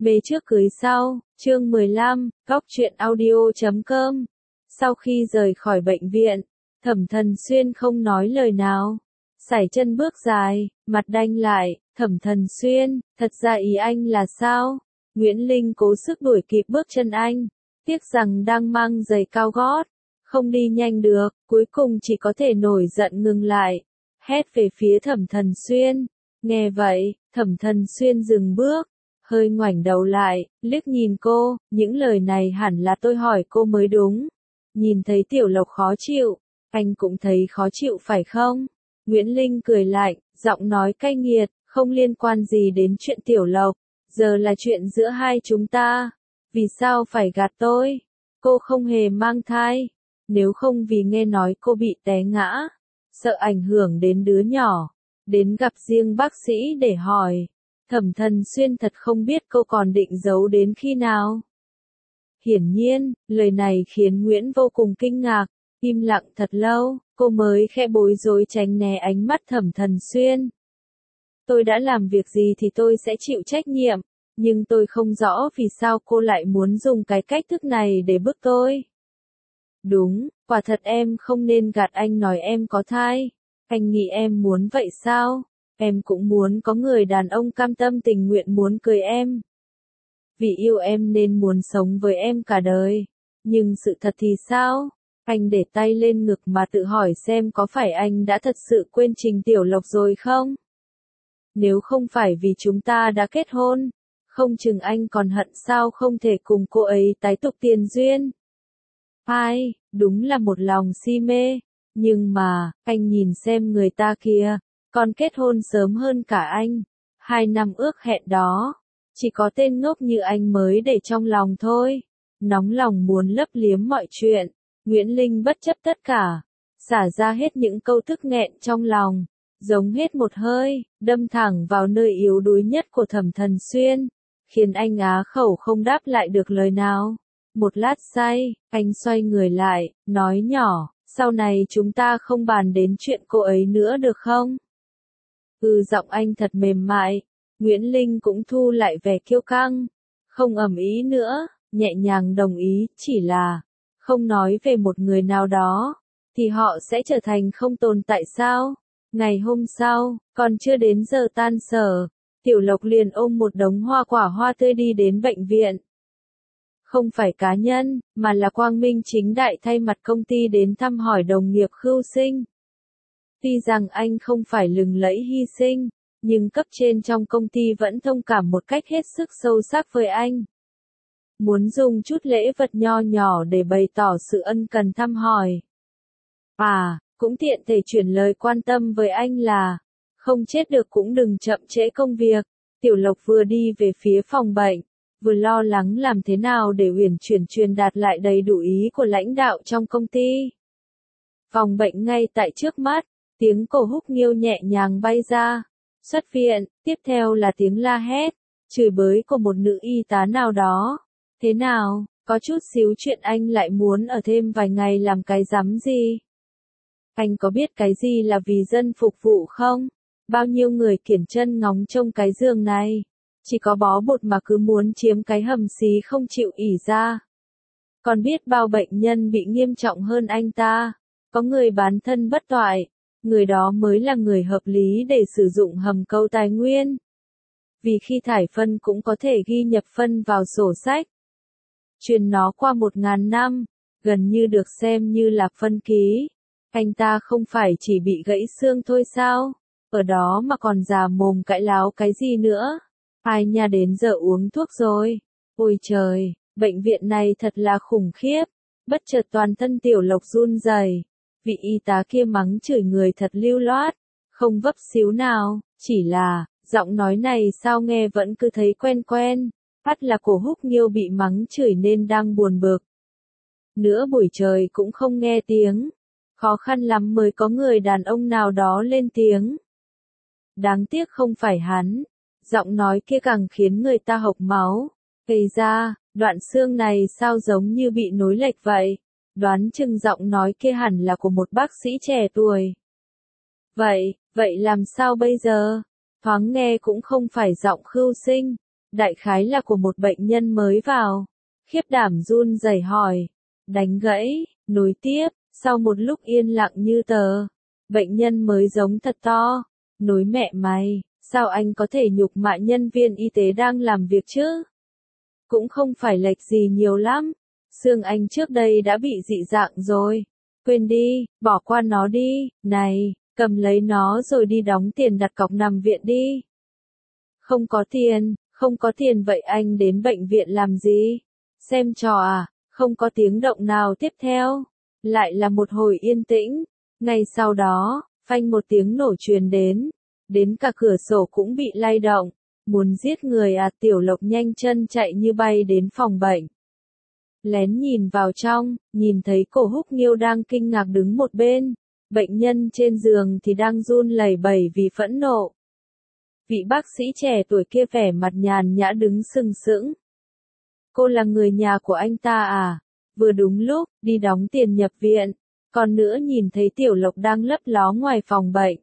Mê trước cưới sau, chương 15, góc truyện audio.com. Sau khi rời khỏi bệnh viện, Thẩm Thần Xuyên không nói lời nào. Sải chân bước dài, mặt đanh lại, Thẩm Thần Xuyên, thật ra ý anh là sao? Nguyễn Linh cố sức đuổi kịp bước chân anh, tiếc rằng đang mang giày cao gót, không đi nhanh được, cuối cùng chỉ có thể nổi giận ngừng lại, hét về phía Thẩm Thần Xuyên. Nghe vậy, Thẩm Thần Xuyên dừng bước, hơi ngoảnh đầu lại, liếc nhìn cô, những lời này hẳn là tôi hỏi cô mới đúng. Nhìn thấy Tiểu Lộc khó chịu, anh cũng thấy khó chịu phải không? Nguyễn Linh cười lạnh, giọng nói cay nghiệt, không liên quan gì đến chuyện Tiểu Lộc, giờ là chuyện giữa hai chúng ta. Vì sao phải gạt tôi? Cô không hề mang thai. Nếu không vì nghe nói cô bị té ngã, sợ ảnh hưởng đến đứa nhỏ, đến gặp riêng bác sĩ để hỏi. Thẩm Thần Xuyên thật không biết cô còn định giấu đến khi nào. Hiển nhiên, lời này khiến Nguyễn vô cùng kinh ngạc, im lặng thật lâu, cô mới khẽ bối rối tránh né ánh mắt Thẩm Thần Xuyên. Tôi đã làm việc gì thì tôi sẽ chịu trách nhiệm, nhưng tôi không rõ vì sao cô lại muốn dùng cái cách thức này để bức tôi. Đúng, quả thật em không nên gạt anh nói em có thai. Anh nghĩ em muốn vậy sao? Em cũng muốn có người đàn ông cam tâm tình nguyện muốn cưới em. Vì yêu em nên muốn sống với em cả đời. Nhưng sự thật thì sao? Anh để tay lên ngực mà tự hỏi xem có phải anh đã thật sự quên Trình Tiểu Lộc rồi không? Nếu không phải vì chúng ta đã kết hôn, không chừng anh còn hận sao không thể cùng cô ấy tái tục tiền duyên. Ai, đúng là một lòng si mê. Nhưng mà, anh nhìn xem người ta kìa, còn kết hôn sớm hơn cả anh. 2 năm ước hẹn đó, chỉ có tên ngốc như anh mới để trong lòng thôi. Nóng lòng muốn lấp liếm mọi chuyện, Nguyễn Linh bất chấp tất cả, xả ra hết những câu tức nghẹn trong lòng, giống hết một hơi, đâm thẳng vào nơi yếu đuối nhất của Thẩm Thần Xuyên, khiến anh á khẩu không đáp lại được lời nào. Một lát say, anh xoay người lại, nói nhỏ, sau này chúng ta không bàn đến chuyện cô ấy nữa được không? Giọng anh thật mềm mại. Nguyễn Linh cũng thu lại vẻ kiêu căng, không ầm ĩ nữa, nhẹ nhàng đồng ý, chỉ là, không nói về một người nào đó, thì họ sẽ trở thành không tồn tại sao? Ngày hôm sau, còn chưa đến giờ tan sở, Tiểu Lộc liền ôm một đống quả hoa tươi đi đến bệnh viện. Không phải cá nhân, mà là quang minh chính đại thay mặt công ty đến thăm hỏi đồng nghiệp Khưu Sinh. Tuy rằng anh không phải lừng lẫy hy sinh, nhưng cấp trên trong công ty vẫn thông cảm một cách hết sức sâu sắc với anh. Muốn dùng chút lễ vật nho nhỏ để bày tỏ sự ân cần thăm hỏi. Cũng tiện thể chuyển lời quan tâm với anh là, không chết được cũng đừng chậm trễ công việc. Tiểu Lộc vừa đi về phía phòng bệnh, vừa lo lắng làm thế nào để uyển chuyển truyền đạt lại đầy đủ ý của lãnh đạo trong công ty. Phòng bệnh ngay tại trước mắt, tiếng cổ húc nghiêu nhẹ nhàng bay ra. Xuất viện, tiếp theo là tiếng la hét, chửi bới của một nữ y tá nào đó. Thế nào, có chút xíu chuyện anh lại muốn ở thêm vài ngày làm cái rắm gì? Anh có biết cái gì là vì dân phục vụ không? Bao nhiêu người kiểng chân ngóng trông cái giường này, chỉ có bó bột mà cứ muốn chiếm cái hầm xí không chịu ỉ ra. Còn biết bao bệnh nhân bị nghiêm trọng hơn anh ta, có người bán thân bất toại, người đó mới là người hợp lý để sử dụng hầm câu tài nguyên. Vì khi thải phân cũng có thể ghi nhập phân vào sổ sách. Truyền nó qua 1000 năm, gần như được xem như là phân ký. Anh ta không phải chỉ bị gãy xương thôi sao? Ở đó mà còn già mồm cãi láo cái gì nữa? Ai nha, đến giờ uống thuốc rồi. Ôi trời, bệnh viện này thật là khủng khiếp. Bất chợt toàn thân Tiểu Lộc run rẩy. Vị y tá kia mắng chửi người thật lưu loát, không vấp xíu nào, chỉ là, giọng nói này sao nghe vẫn cứ thấy quen quen. Bắt là cổ húc nghiêu bị mắng chửi nên đang buồn bực. Nửa buổi trời cũng không nghe tiếng. Khó khăn lắm mới có người đàn ông nào đó lên tiếng. Đáng tiếc không phải hắn. Giọng nói kia càng khiến người ta hộc máu. Gây ra, đoạn xương này sao giống như bị nối lệch vậy? Đoán chừng giọng nói kia hẳn là của một bác sĩ trẻ tuổi. Vậy làm sao bây giờ? Thoáng nghe cũng không phải giọng Khưu Sinh. đại khái là của một bệnh nhân mới vào. Khiếp đảm run rẩy hỏi. Đánh gãy, nối tiếp, sau một lúc yên lặng như tờ. Bệnh nhân mới giống thật to. Nối mẹ mày, sao anh có thể nhục mạ nhân viên y tế đang làm việc chứ? Cũng không phải lệch gì nhiều lắm. Xương anh trước đây đã bị dị dạng rồi. Quên đi, bỏ qua nó đi, này, cầm lấy nó rồi đi đóng tiền đặt cọc nằm viện đi. Không có tiền vậy anh đến bệnh viện làm gì? Xem trò à? Không có tiếng động nào tiếp theo. Lại là một hồi yên tĩnh. Ngay sau đó, phanh một tiếng nổ truyền đến cả cửa sổ cũng bị lay động. Muốn giết người à? Tiểu Lộc nhanh chân chạy như bay đến phòng bệnh. Lén nhìn vào trong, nhìn thấy Cổ Húc Nghiêu đang kinh ngạc đứng một bên. Bệnh nhân trên giường thì đang run lẩy bẩy vì phẫn nộ. Vị bác sĩ trẻ tuổi kia vẻ mặt nhàn nhã đứng sừng sững. Cô là người nhà của anh ta à? Vừa đúng lúc, đi đóng tiền nhập viện. Còn nữa nhìn thấy Tiểu Lộc đang lấp ló ngoài phòng bệnh.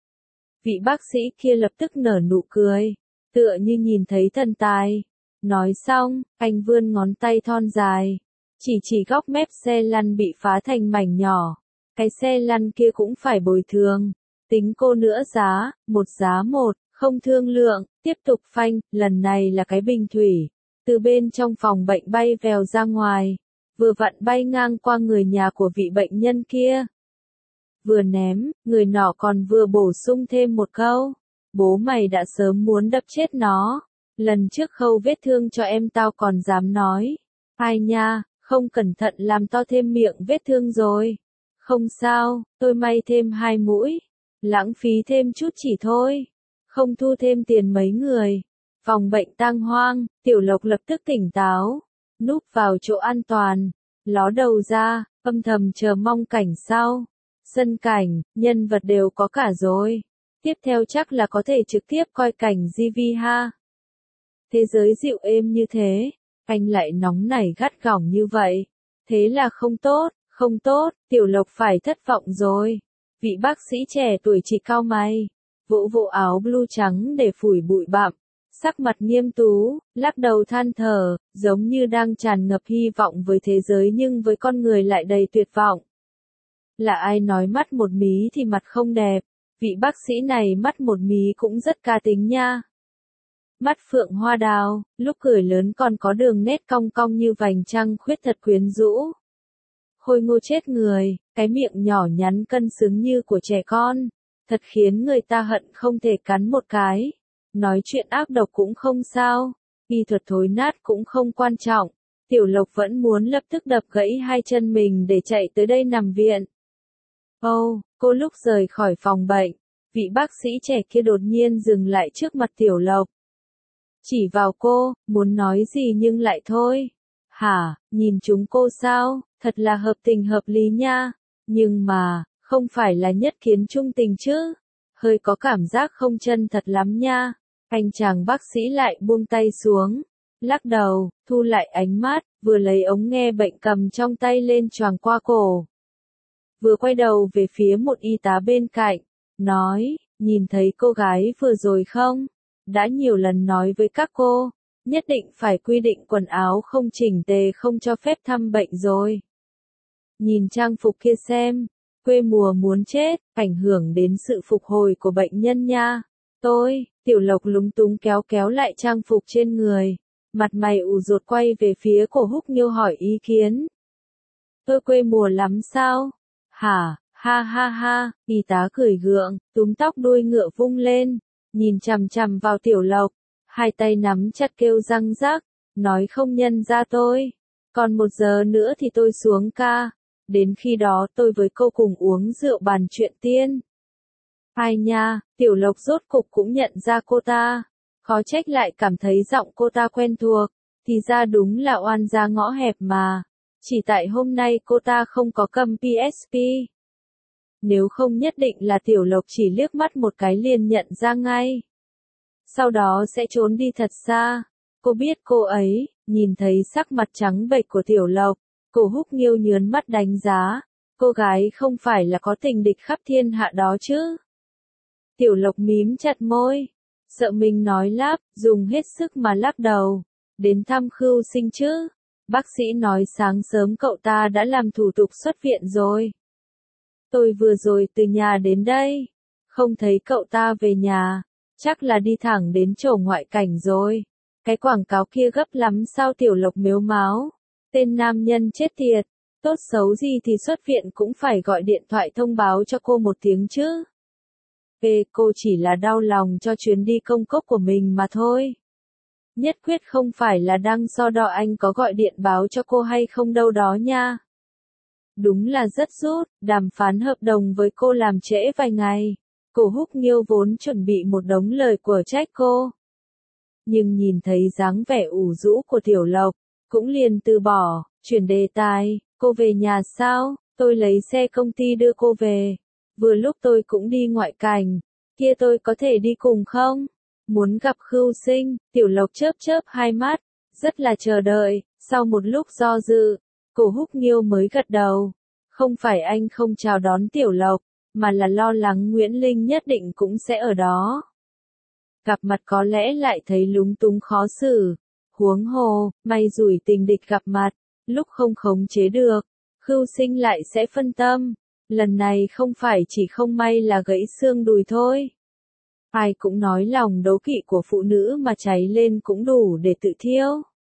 Vị bác sĩ kia lập tức nở nụ cười, tựa như nhìn thấy thần tài. Nói xong, anh vươn ngón tay thon dài, chỉ góc mép xe lăn bị phá thành mảnh nhỏ. Cái xe lăn kia cũng phải bồi thường. Tính cô nữa giá một, không thương lượng, tiếp tục phanh, lần này là cái bình thủy. Từ bên trong phòng bệnh bay vèo ra ngoài, vừa vặn bay ngang qua người nhà của vị bệnh nhân kia. Vừa ném, người nọ còn vừa bổ sung thêm một câu. Bố mày đã sớm muốn đập chết nó. Lần trước khâu vết thương cho em tao còn dám nói. Ai nha, không cẩn thận làm to thêm miệng vết thương rồi. Không sao, tôi may thêm 2 mũi. Lãng phí thêm chút chỉ thôi. Không thu thêm tiền mấy người. Phòng bệnh tang hoang, Tiểu Lộc lập tức tỉnh táo. Núp vào chỗ an toàn. Ló đầu ra, âm thầm chờ mong cảnh sau. Sân cảnh, nhân vật đều có cả rồi. Tiếp theo chắc là có thể trực tiếp coi cảnh GV ha. Thế giới dịu êm như thế, anh lại nóng nảy gắt gỏng như vậy. Thế là không tốt, Tiểu Lộc phải thất vọng rồi. Vị bác sĩ trẻ tuổi chỉ cau mày, vỗ áo blue trắng để phủi bụi bặm, sắc mặt nghiêm tú, lắc đầu than thở, giống như đang tràn ngập hy vọng với thế giới nhưng với con người lại đầy tuyệt vọng. Là ai nói mắt một mí thì mặt không đẹp, vị bác sĩ này mắt một mí cũng rất cá tính nha. Mắt phượng hoa đào, lúc cười lớn còn có đường nét cong cong như vành trăng khuyết thật quyến rũ. Khôi ngô chết người, cái miệng nhỏ nhắn cân xứng như của trẻ con, thật khiến người ta hận không thể cắn một cái. Nói chuyện ác độc cũng không sao, y thuật thối nát cũng không quan trọng. Tiểu Lộc vẫn muốn lập tức đập gãy 2 chân mình để chạy tới đây nằm viện. Cô lúc rời khỏi phòng bệnh, vị bác sĩ trẻ kia đột nhiên dừng lại trước mặt Tiểu Lộc. Chỉ vào cô, muốn nói gì nhưng lại thôi. Hả, nhìn chúng cô sao, thật là hợp tình hợp lý nha. Nhưng mà, không phải là nhất kiến trung tình chứ. Hơi có cảm giác không chân thật lắm nha. Anh chàng bác sĩ lại buông tay xuống, lắc đầu, thu lại ánh mắt, vừa lấy ống nghe bệnh cầm trong tay lên choàng qua cổ. Vừa quay đầu về phía một y tá bên cạnh, nói, nhìn thấy cô gái vừa rồi không? Đã nhiều lần nói với các cô, nhất định phải quy định quần áo không chỉnh tề không cho phép thăm bệnh rồi. Nhìn trang phục kia xem, quê mùa muốn chết, ảnh hưởng đến sự phục hồi của bệnh nhân nha. Tiểu Lộc lúng túng kéo lại trang phục trên người, mặt mày ủ rột quay về phía Cổ Húc Nghiêu hỏi ý kiến. Tôi quê mùa lắm sao? Hả, ha, y tá cười gượng, túm tóc đuôi ngựa vung lên, nhìn chằm chằm vào Tiểu Lộc, 2 tay nắm chặt kêu răng rắc, nói không nhân ra tôi. Còn 1 giờ nữa thì tôi xuống ca, đến khi đó tôi với cô cùng uống rượu bàn chuyện tiên. Ai nha, Tiểu Lộc rốt cục cũng nhận ra cô ta, khó trách lại cảm thấy giọng cô ta quen thuộc, thì ra đúng là oan gia ngõ hẹp mà, chỉ tại hôm nay cô ta không có cầm PSP. Nếu không nhất định là Tiểu Lộc chỉ liếc mắt một cái liền nhận ra ngay. Sau đó sẽ trốn đi thật xa. Cô biết cô ấy, nhìn thấy sắc mặt trắng bệch của Tiểu Lộc, Cổ Húc Nghiêu nhớn mắt đánh giá. Cô gái không phải là có tình địch khắp thiên hạ đó chứ. Tiểu Lộc mím chặt môi. Sợ mình nói lắp, dùng hết sức mà lắc đầu. Đến thăm Khưu Sinh chứ? Bác sĩ nói sáng sớm cậu ta đã làm thủ tục xuất viện rồi. Tôi vừa rồi từ nhà đến đây. Không thấy cậu ta về nhà. Chắc là đi thẳng đến chỗ ngoại cảnh rồi. Cái quảng cáo kia gấp lắm sao Tiểu Lộc mếu máo. Tên nam nhân chết tiệt. Tốt xấu gì thì xuất viện cũng phải gọi điện thoại thông báo cho cô một tiếng chứ. Cô chỉ là đau lòng cho chuyến đi công cốc của mình mà thôi. Nhất quyết không phải là đang so đo anh có gọi điện báo cho cô hay không đâu đó nha. Đúng là rất rút, đàm phán hợp đồng với cô làm trễ vài ngày. Cổ Húc Nghiêu vốn chuẩn bị một đống lời của trách cô. Nhưng nhìn thấy dáng vẻ ủ rũ của Tiểu Lộc, cũng liền từ bỏ, chuyển đề tài, cô về nhà sao, tôi lấy xe công ty đưa cô về. Vừa lúc tôi cũng đi ngoại cảnh, kia tôi có thể đi cùng không? Muốn gặp Khưu Sinh, Tiểu Lộc chớp chớp hai mắt, rất là chờ đợi, sau một lúc do dự, Cổ Húc Nghiêu mới gật đầu. Không phải anh không chào đón Tiểu Lộc, mà là lo lắng Nguyễn Linh nhất định cũng sẽ ở đó. Gặp mặt có lẽ lại thấy lúng túng khó xử. Huống hồ, may rủi tình địch gặp mặt, lúc không khống chế được, Khưu Sinh lại sẽ phân tâm. Lần này không phải chỉ không may là gãy xương đùi thôi. Ai cũng nói lòng đố kỵ của phụ nữ mà cháy lên cũng đủ để tự thiêu.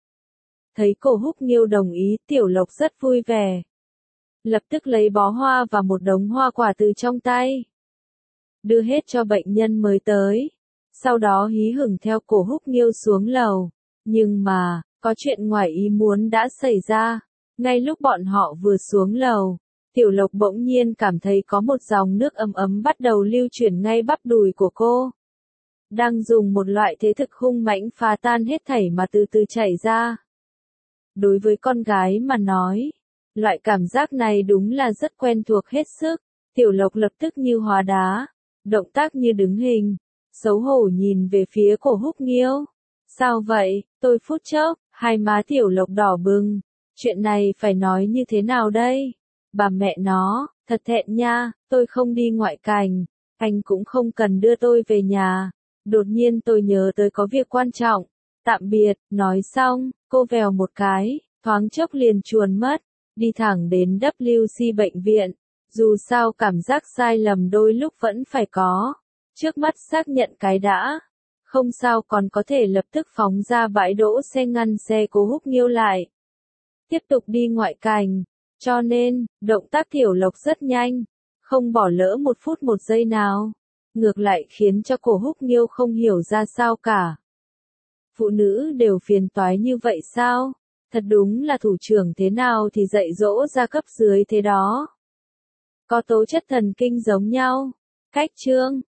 Thấy Cổ Húc Nghiêu đồng ý, Tiểu Lộc rất vui vẻ. Lập tức lấy bó hoa và một đống hoa quả từ trong tay. Đưa hết cho bệnh nhân mới tới. Sau đó hí hửng theo Cổ Húc Nghiêu xuống lầu. Nhưng mà, có chuyện ngoài ý muốn đã xảy ra. Ngay lúc bọn họ vừa xuống lầu, Tiểu Lộc bỗng nhiên cảm thấy có một dòng nước ấm ấm bắt đầu lưu chuyển ngay bắp đùi của cô. Đang dùng một loại thế thực hung mãnh phá tan hết thảy mà từ từ chảy ra. Đối với con gái mà nói, loại cảm giác này đúng là rất quen thuộc hết sức. Tiểu Lộc lập tức như hóa đá, động tác như đứng hình, xấu hổ nhìn về phía Cổ Húc Nghiêu. Sao vậy, tôi phút chốc, hai má Tiểu Lộc đỏ bừng. Chuyện này phải nói như thế nào đây? Bà mẹ nó, thật thẹn nha, tôi không đi ngoại cảnh, anh cũng không cần đưa tôi về nhà. Đột nhiên tôi nhớ tới có việc quan trọng. Tạm biệt, nói xong, cô vèo một cái, thoáng chốc liền chuồn mất, đi thẳng đến WC bệnh viện. Dù sao cảm giác sai lầm đôi lúc vẫn phải có. Trước mắt xác nhận cái đã. Không sao còn có thể lập tức phóng ra bãi đỗ xe ngăn xe Cố Húc Nghiêu lại. Tiếp tục đi ngoại cảnh. Cho nên, động tác Tiểu Lộc rất nhanh. Không bỏ lỡ một phút một giây nào. Ngược lại khiến cho Cổ Húc Nghiêu không hiểu ra sao cả. Phụ nữ đều phiền toái như vậy sao? Thật đúng là thủ trưởng thế nào thì dạy dỗ ra cấp dưới thế đó. Có tố chất thần kinh giống nhau. Cách chương